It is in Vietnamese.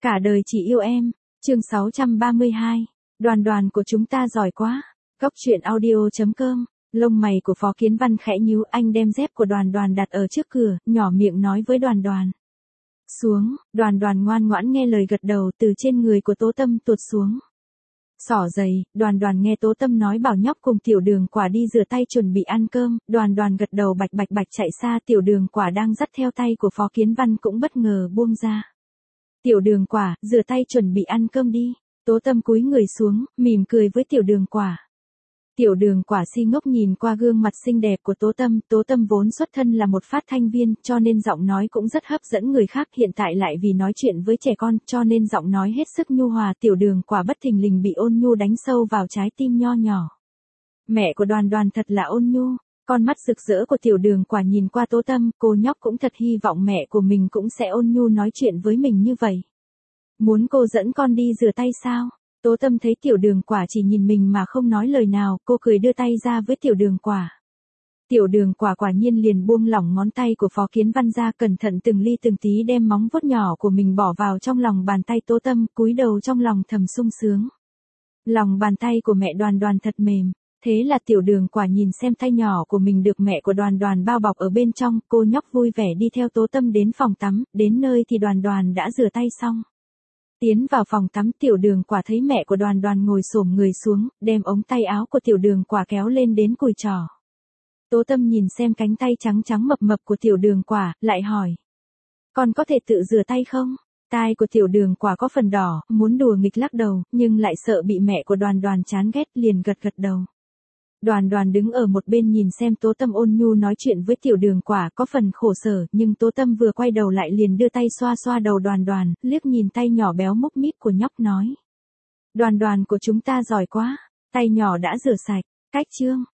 Cả đời chỉ yêu em. Chương 632. Đoàn đoàn của chúng ta giỏi quá. Góc truyện audio.com. Lông mày của Phó Kiến Văn khẽ nhíu, anh đem dép của Đoàn đoàn đặt ở trước cửa, nhỏ miệng nói với Đoàn đoàn. Xuống, Đoàn đoàn ngoan ngoãn nghe lời gật đầu, từ trên người của Tố Tâm tuột xuống. Xỏ giày, Đoàn đoàn nghe Tố Tâm nói bảo nhóc cùng Tiểu Đường Quả đi rửa tay chuẩn bị ăn cơm, Đoàn đoàn gật đầu bạch bạch bạch chạy xa. Tiểu Đường Quả đang dắt theo tay của Phó Kiến Văn cũng bất ngờ buông ra. Tiểu Đường Quả, rửa tay chuẩn bị ăn cơm đi. Tố Tâm cúi người xuống, mỉm cười với Tiểu Đường Quả. Tiểu Đường Quả si ngốc nhìn qua gương mặt xinh đẹp của Tố Tâm vốn xuất thân là một phát thanh viên, cho nên giọng nói cũng rất hấp dẫn người khác, hiện tại lại vì nói chuyện với trẻ con, cho nên giọng nói hết sức nhu hòa. Tiểu Đường Quả bất thình lình bị ôn nhu đánh sâu vào trái tim nho nhỏ. Mẹ của Đoàn đoàn thật là ôn nhu, con mắt rực rỡ của Tiểu Đường Quả nhìn qua Tố Tâm, cô nhóc cũng thật hy vọng mẹ của mình cũng sẽ ôn nhu nói chuyện với mình như vậy. Muốn cô dẫn con đi rửa tay sao? Tố Tâm thấy Tiểu Đường Quả chỉ nhìn mình mà không nói lời nào, cô cười đưa tay ra với Tiểu Đường Quả. Tiểu Đường Quả quả nhiên liền buông lỏng ngón tay của Phó Kiến Văn ra, cẩn thận từng ly từng tí đem móng vuốt nhỏ của mình bỏ vào trong lòng bàn tay Tố Tâm, cúi đầu trong lòng thầm sung sướng. Lòng bàn tay của mẹ Đoàn đoàn thật mềm, thế là Tiểu Đường Quả nhìn xem tay nhỏ của mình được mẹ của Đoàn đoàn bao bọc ở bên trong, cô nhóc vui vẻ đi theo Tố Tâm đến phòng tắm, đến nơi thì Đoàn đoàn đã rửa tay xong. Tiến vào phòng tắm, Tiểu Đường Quả thấy mẹ của Đoàn đoàn ngồi xổm người xuống, đem ống tay áo của Tiểu Đường Quả kéo lên đến cùi trỏ. Tố Tâm nhìn xem cánh tay trắng trắng mập mập của Tiểu Đường Quả, lại hỏi. Con có thể tự rửa tay không? Tai của Tiểu Đường Quả có phần đỏ, muốn đùa nghịch lắc đầu, nhưng lại sợ bị mẹ của Đoàn đoàn chán ghét, liền gật gật đầu. Đoàn đoàn đứng ở một bên nhìn xem Tố Tâm ôn nhu nói chuyện với Tiểu Đường Quả, có phần khổ sở, nhưng Tố Tâm vừa quay đầu lại liền đưa tay xoa xoa đầu Đoàn đoàn, liếc nhìn tay nhỏ béo múc mít của nhóc nói. Đoàn đoàn của chúng ta giỏi quá, tay nhỏ đã rửa sạch. Cách chương.